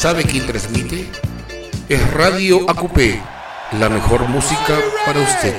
¿Sabe quién transmite? Es Radio AQP, la mejor música para usted.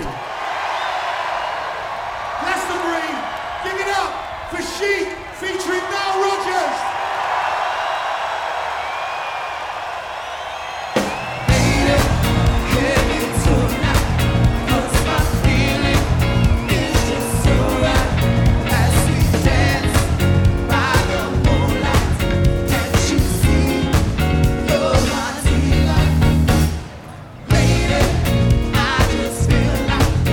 Feel like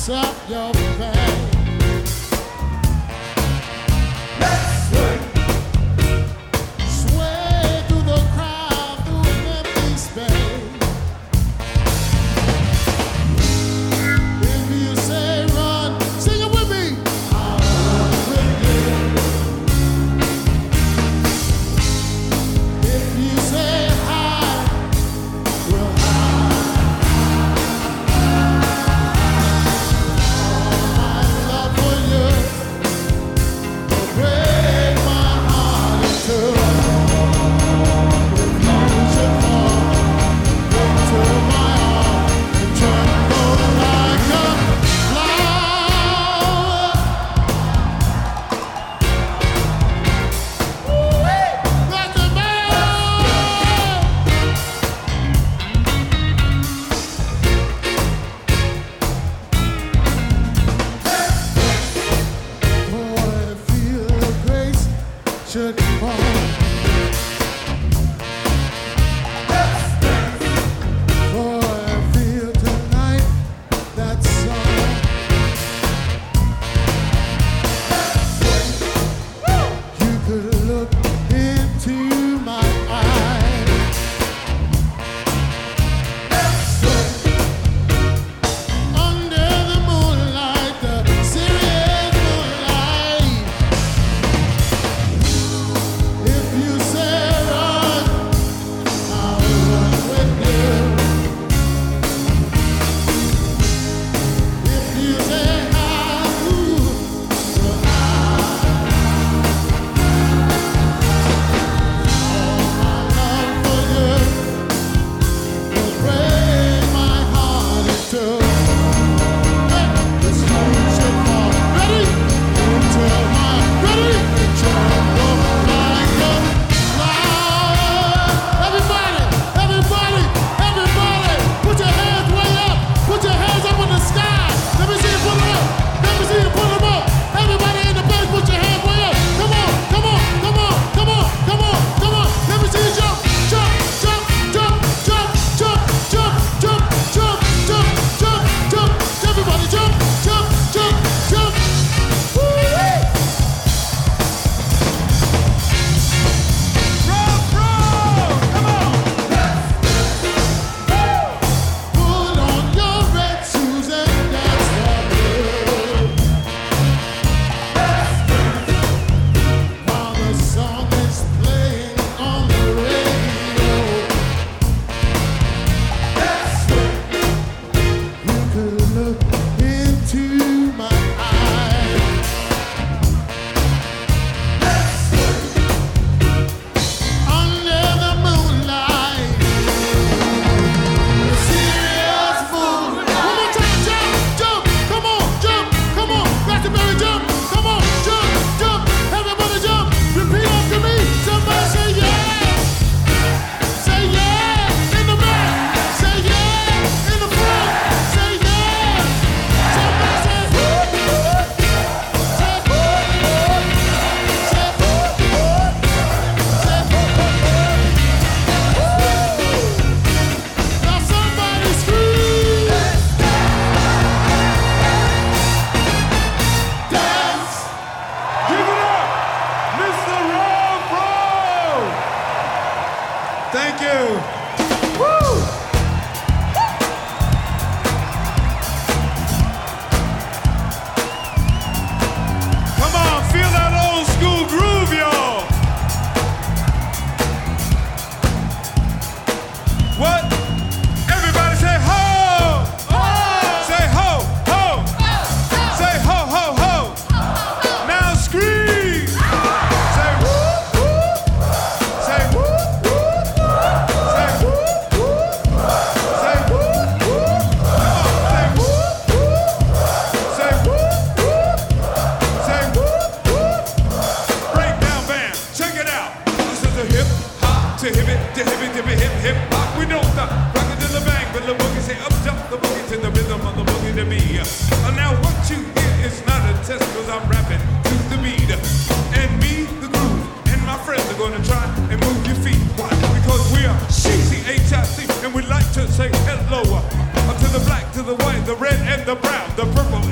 to say hello to the black, to the white, the red, and the brown, the purple,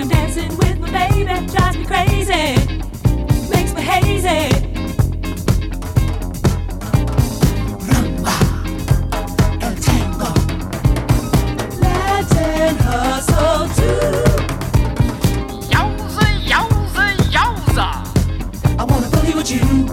I'm dancing with my baby, drives me crazy, makes me hazy. Rumba, el tango, Latin hustle too. Yowza, yowza, yowza. I wanna boogie with you.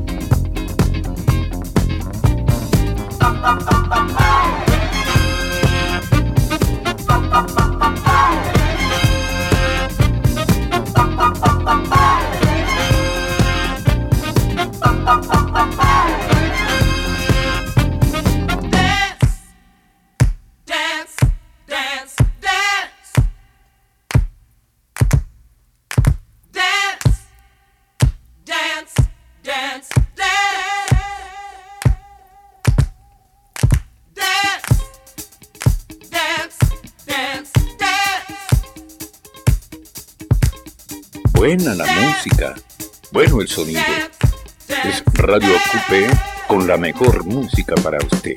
Buena la música, bueno el sonido. Es Radio Ocupe con la mejor música para usted.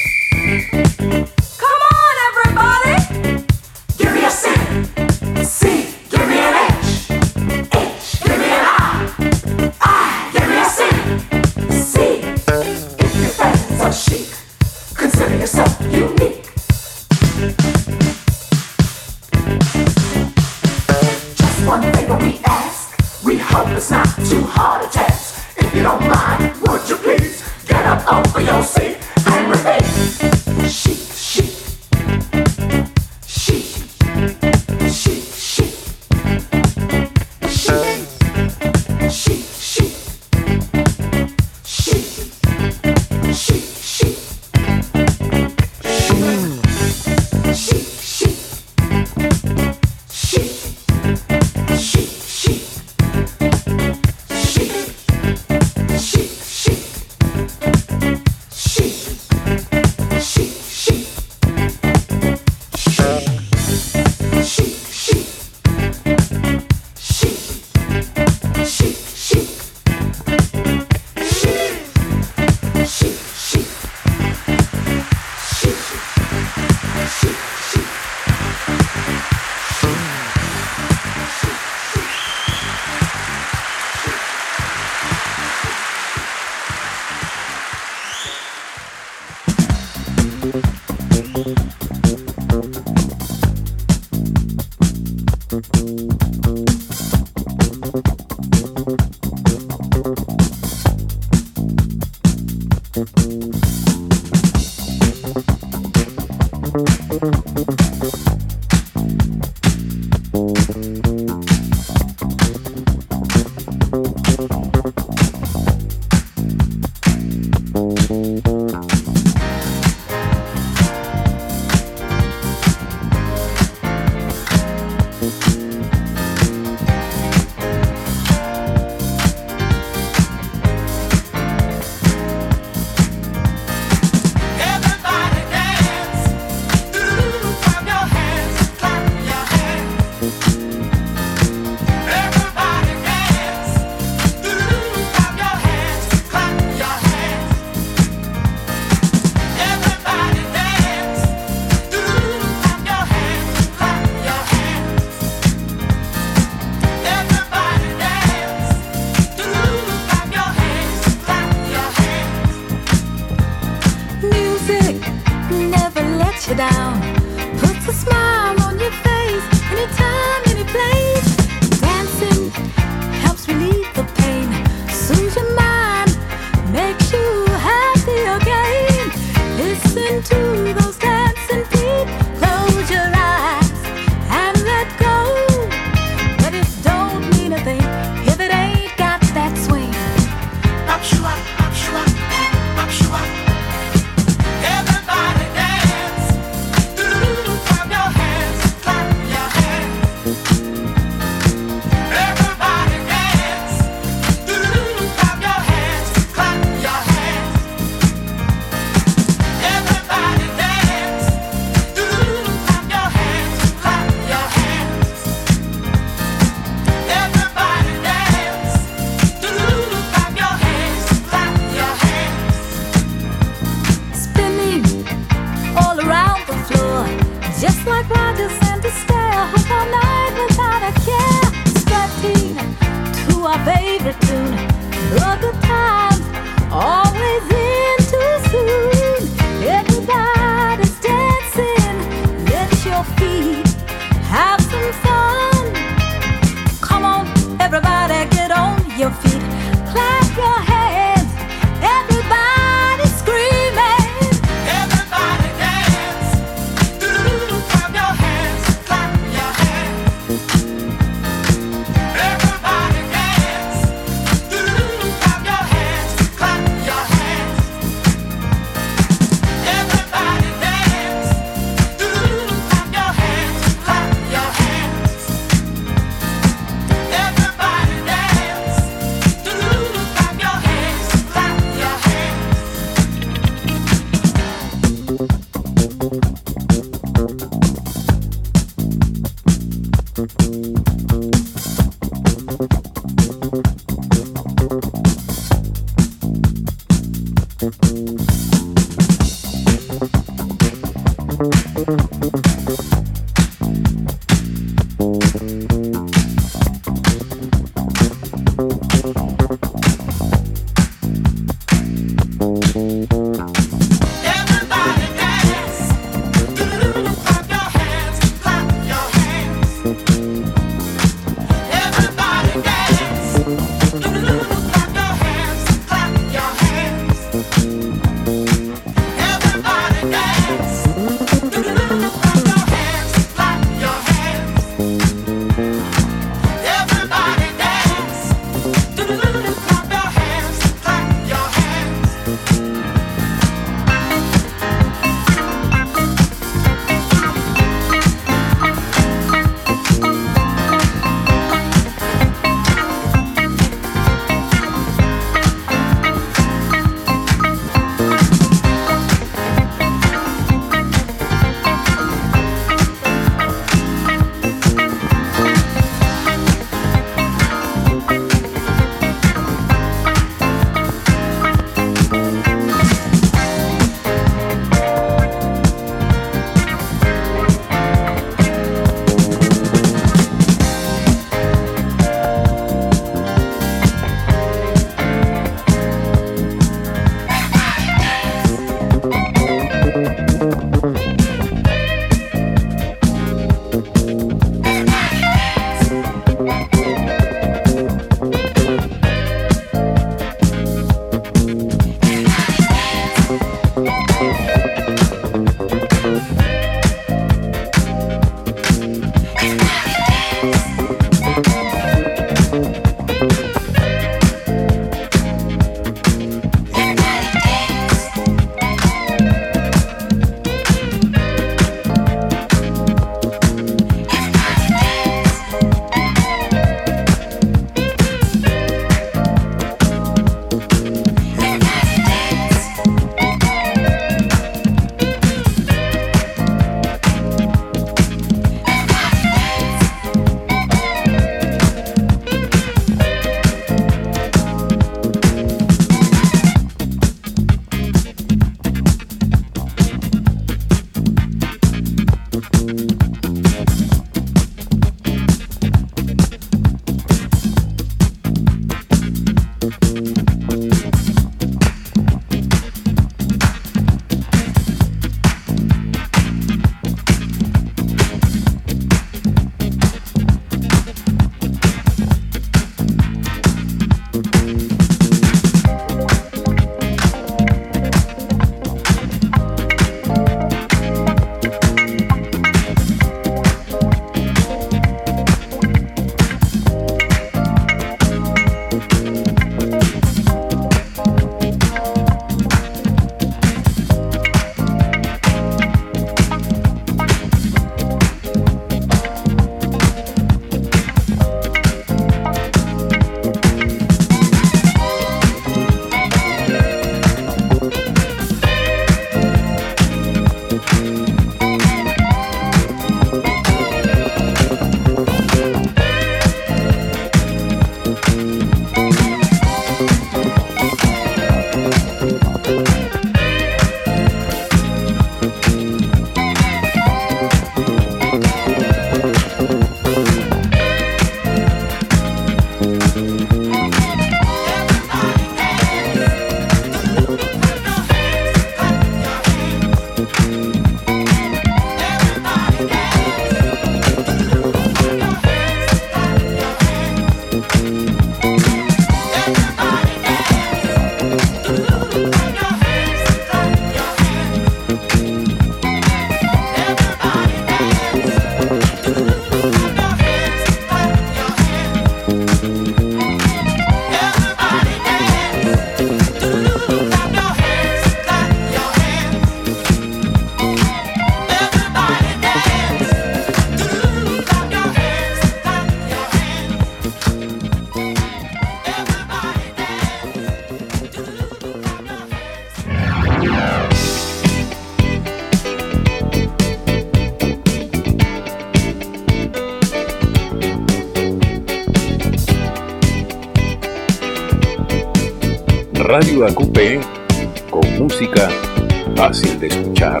Radio AQP con música fácil de escuchar.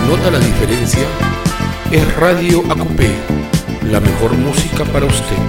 nota la diferencia, es Radio AQP, la mejor música para usted.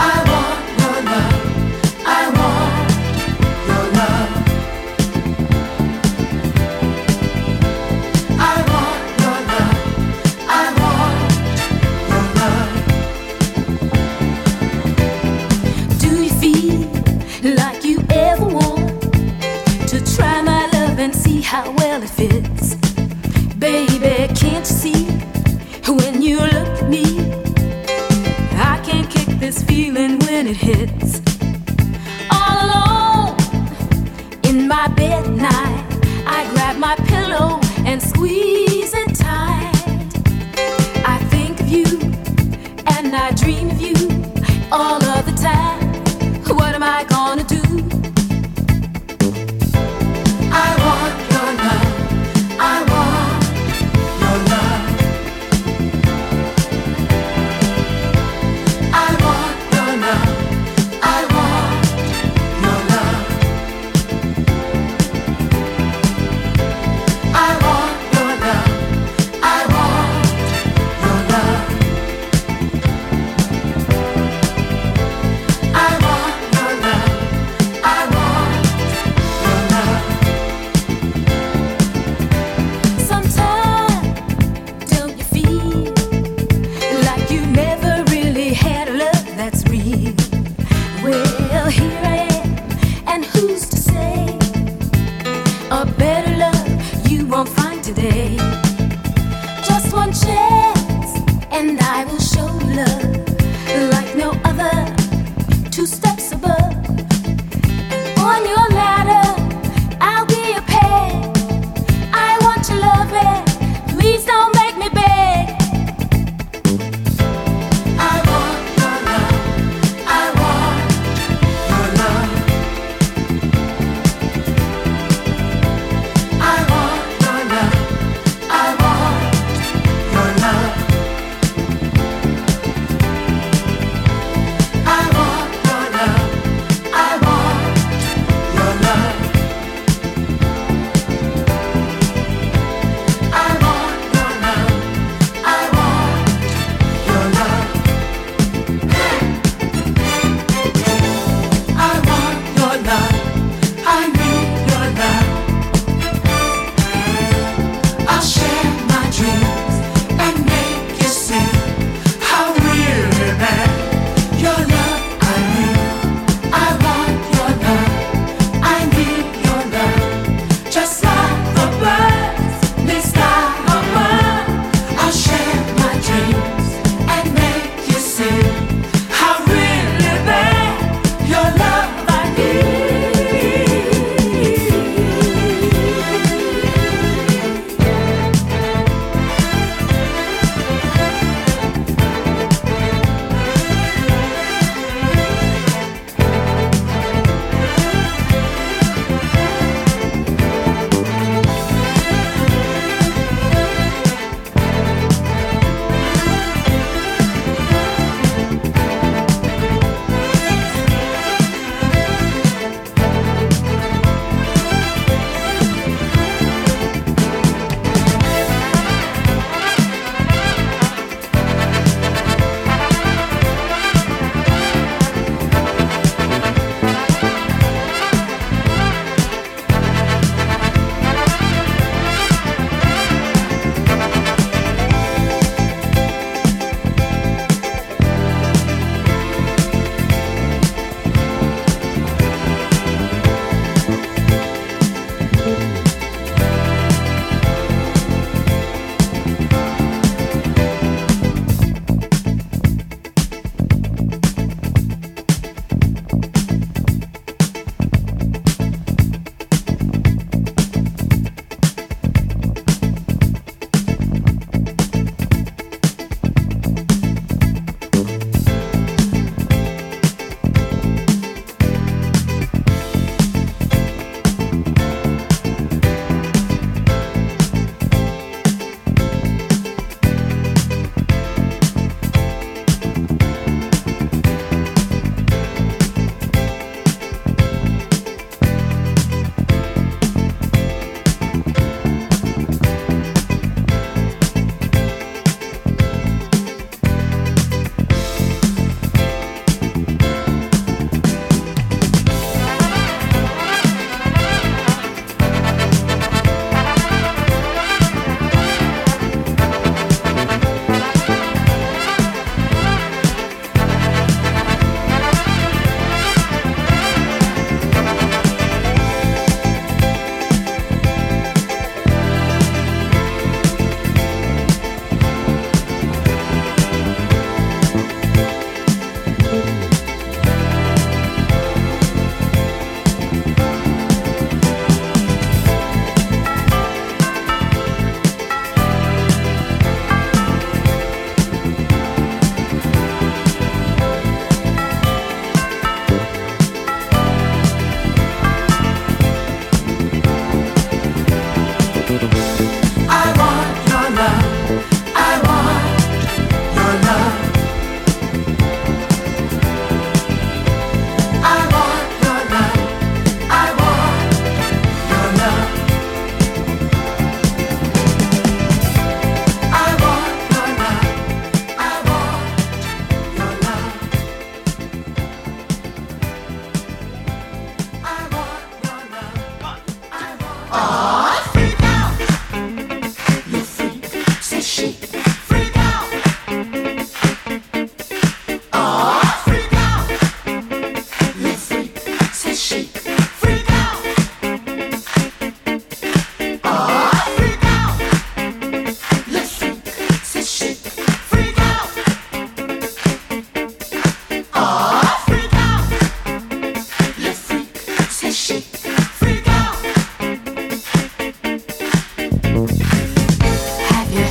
How well it fits, baby, can't you see? When you look at me, I can't kick this feeling when it hits. All alone in my bed at night, I grab my pillow and squeeze it tight. I think of you and I dream of you all of the time. What am I gonna do? I want your love. I want your love. I want your love. I want your love. I want your love. I want your love. I want your love. I want your love. Sometimes don't you feel like you never really had a love that's real? Well, here I am, and who's to say a better love you won't find today? Just one chance, and I will show love like no other. 2 steps above, and on your ladder, I'll be a peg. I want your loving, please don't make me beg. I want your love. I want your love. I want your love. I want your love.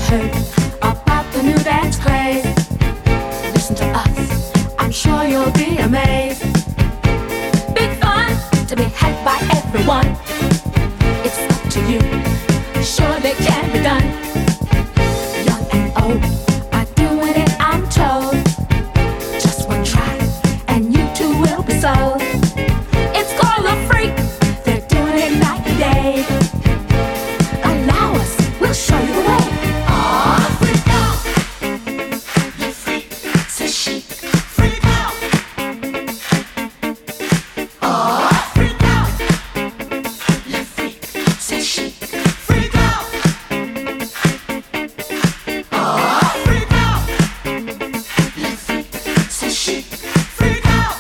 heard about the new dance craze? Listen to us, I'm sure you'll be amazed. Big fun to be had by everyone. It's up to you, surely can be done. Young and old are doing it, I'm told. Just one try and you too will be sold. It's called a freak, they're doing it night and day. Allow us, we'll show you the way. Oh, freak out, you freak, say chic, freak out. Oh, freak out, you freak, say chic, freak out. Oh, freak out, you freak, say chic, freak out.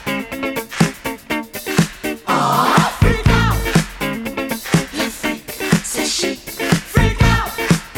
Oh, freak out, you freak, say chic, freak out.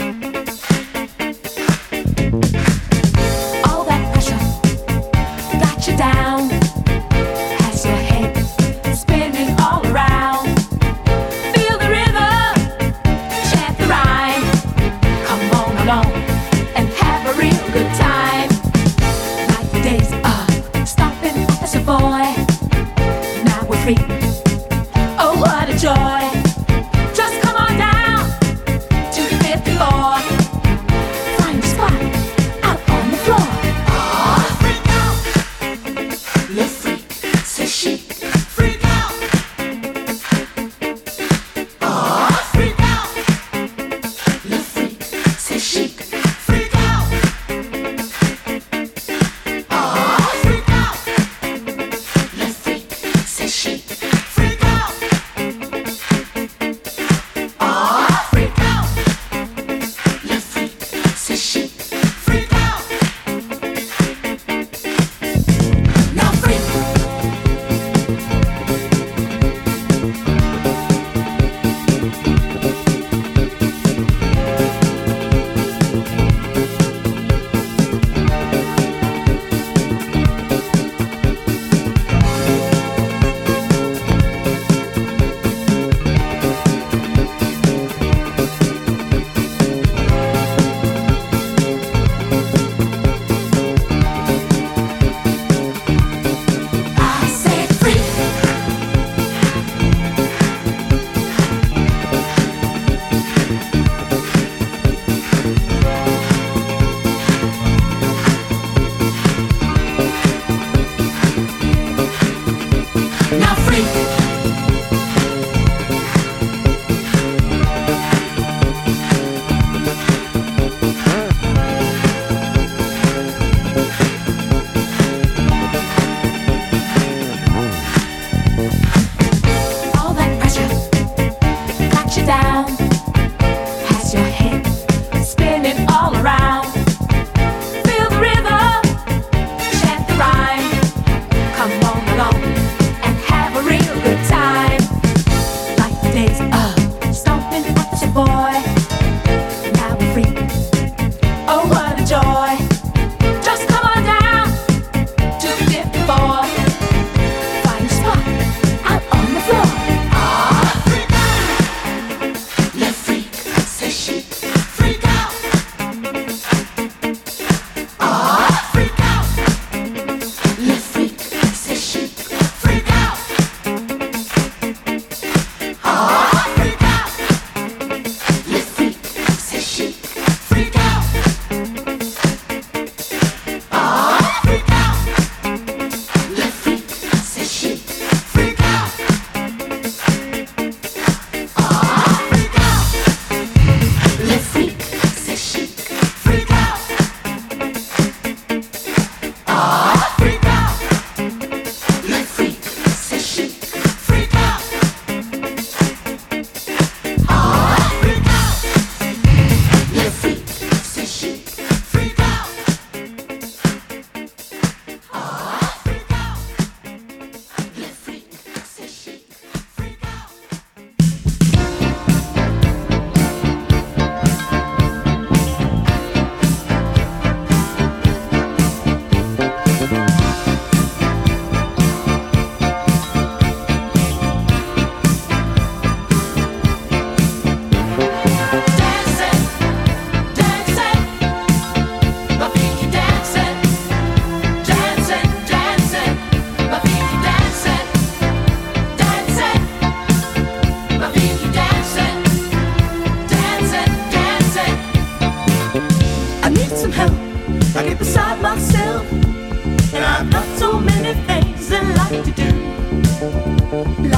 All that pressure got you down, has your head spinning all around. Feel the rhythm, chant the rhyme. Come on along and have a real good time. Like the days of stomping at the Savoy. Now we're free. Oh, what a joy! Just come on down to the 5th floor. Find a spot out on the floor. Oh, freak out, le freak, c'est chic, freak out. Oh, freak out, le freak, c'est chic, freak out. Oh, freak out, le freak, c'est chic, freak out. Oh, freak out, le freak, c'est chic, freak out. Now freak. I said freak. Now freak. All that pressure got you down, has your head spinning all around. Feel the rhythm, chant the rhyme. Come on along and have a real good time. Like the days of stomping at the Savoy. Now we're free. Oh, what a joy! Just come on down to the 5th floor. Find a spot out on the floor. Ah, freak out, le freak, c'est chic, freak out. Ah, freak out, le freak, c'est chic, freak out. Ah, freak out, le freak, c'est chic, freak out. Ah, freak out, le freak, c'est chic, freak out. Ah, freak out, le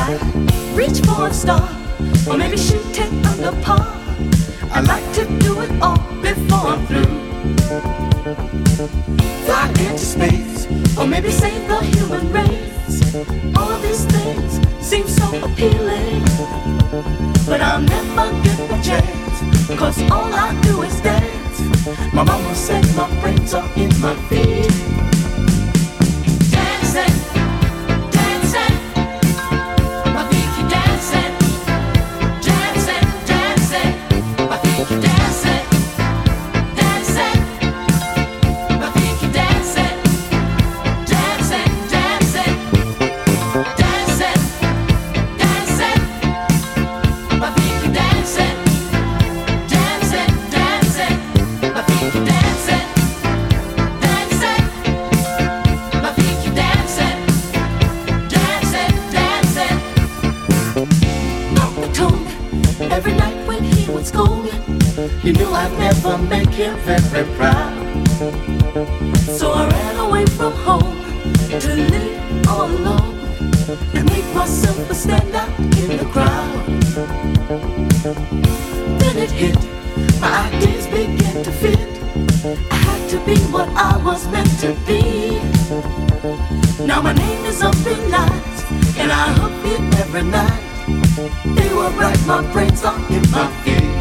sky, reach for a star, or maybe shoot it under par. I like to do it all before I'm through. Fly into space, or maybe save the human race. All of these things seem so appealing, but I'll never get the chance, 'cause all I do is dance. My mama said my brains are in my feet. Dancing, dancing, my feet keep dancing. Dancing, dancing, my feet keep dancing. Dancing, my feet keep dancing. Dancing, dancing, dancing, dancing, my feet keep dancing. Dancing, dancing, my feet keep dancing. Dancing, my feet keep dancing. Dancing, dancing. Papa told me every night when he would scold me, he knew I'd never make him very proud. So I ran away from home to live all alone and make myself a standout in the crowd. Then it hit, my ideas began to fit. I had to be what I was meant to be. Now my name is up in lights, and I hum it every night. They were right, my brains are in my feet.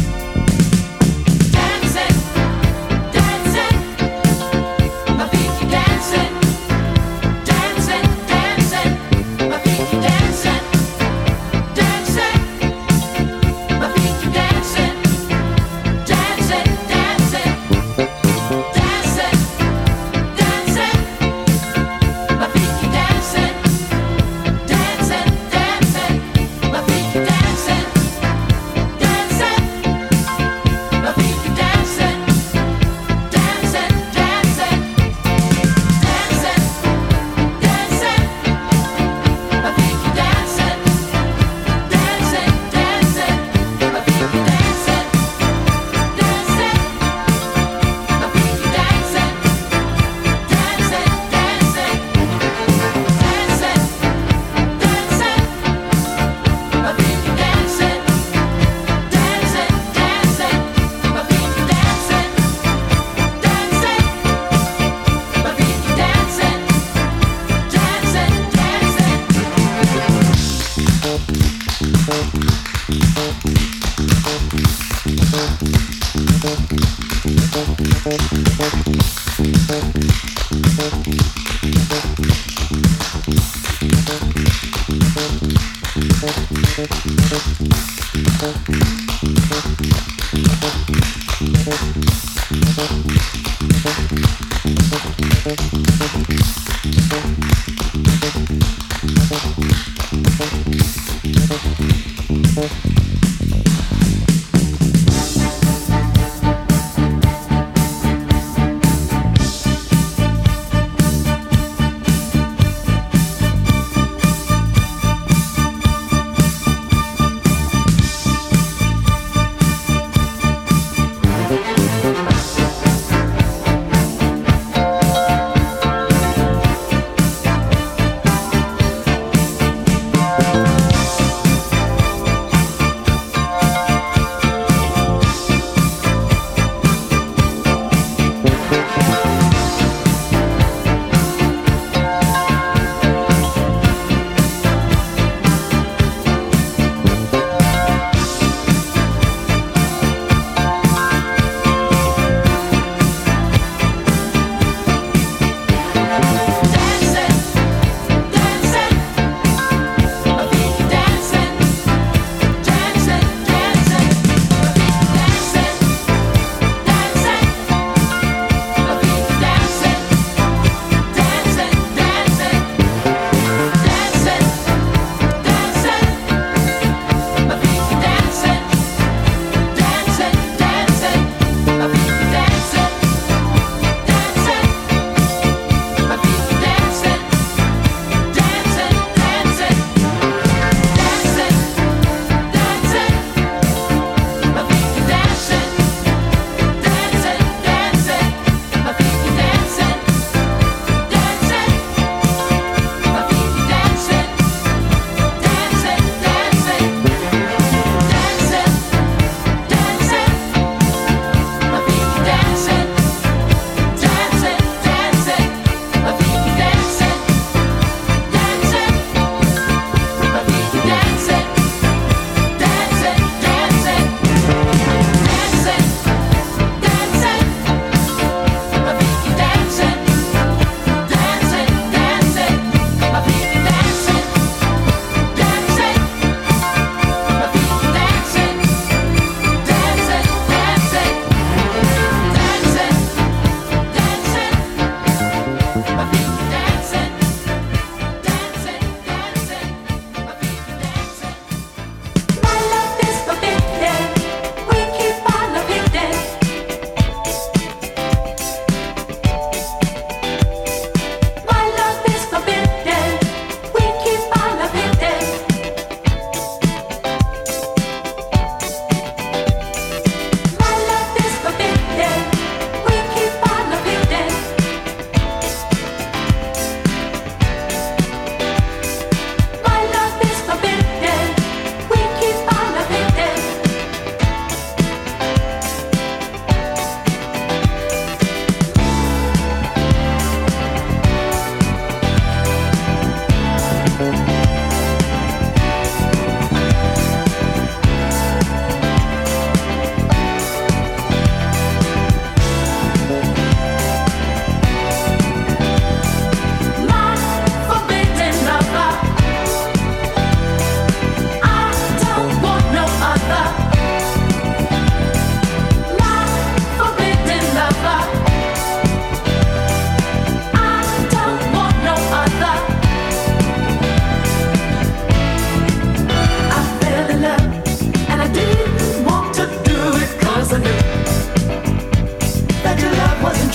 Dancing, dancing, my feet keep dancing. Dancing, dancing, my feet keep dancing. Dancing, my feet keep dancing. Dancing, dancing, dancing, dancing, my feet keep dancing. Dancing, dancing, my feet keep dancing. Dancing, my feet keep dancing. Dancing, dancing, dancing, dancing, my feet keep dancing. Dancing, dancing, my feet keep dancing. Dancing, my feet keep dancing. Dancing, dancing, dancing, dancing, my feet keep dancing. Dancing, dancing, my feet keep dancing. Dancing, my feet keep dancing.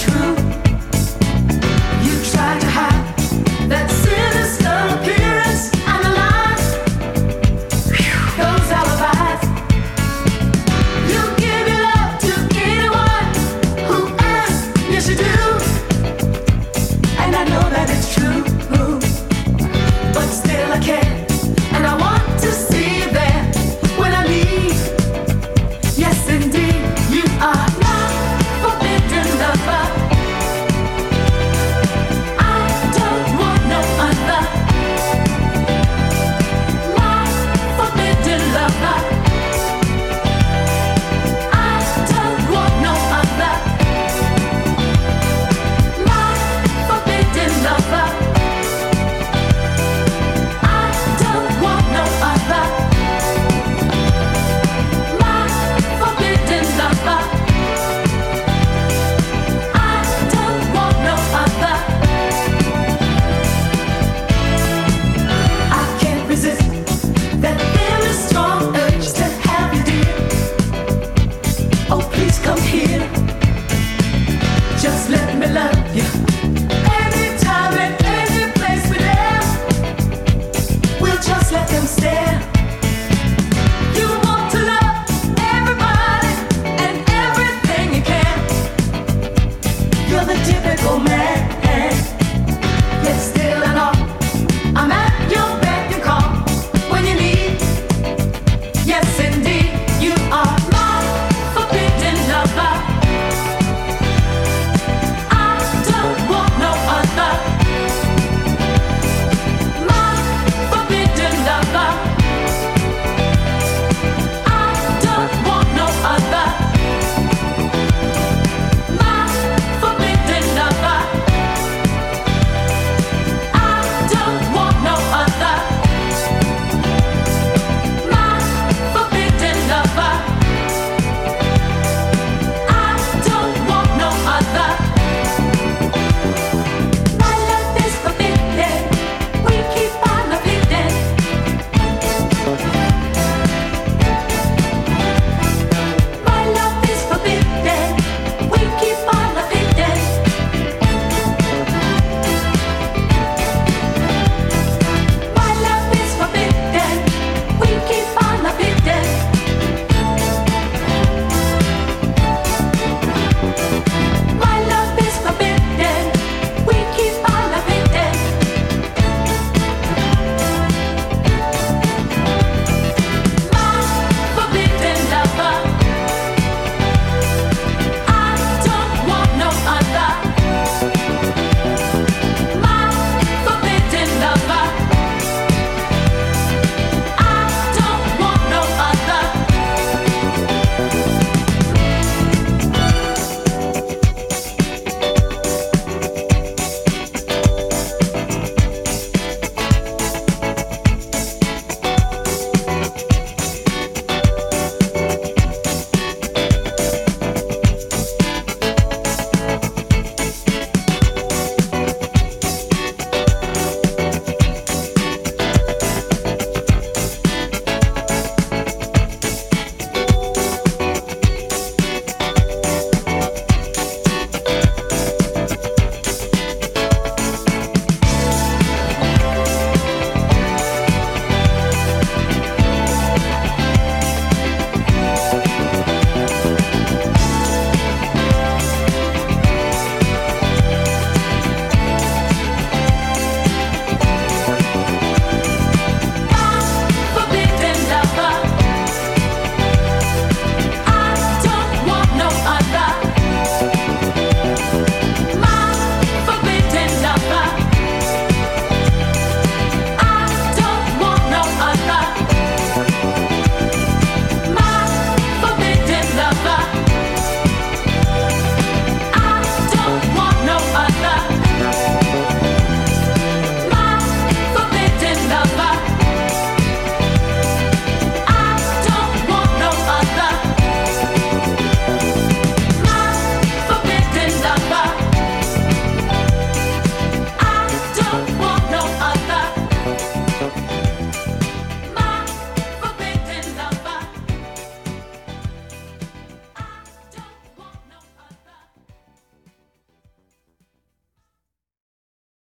Just let me love you.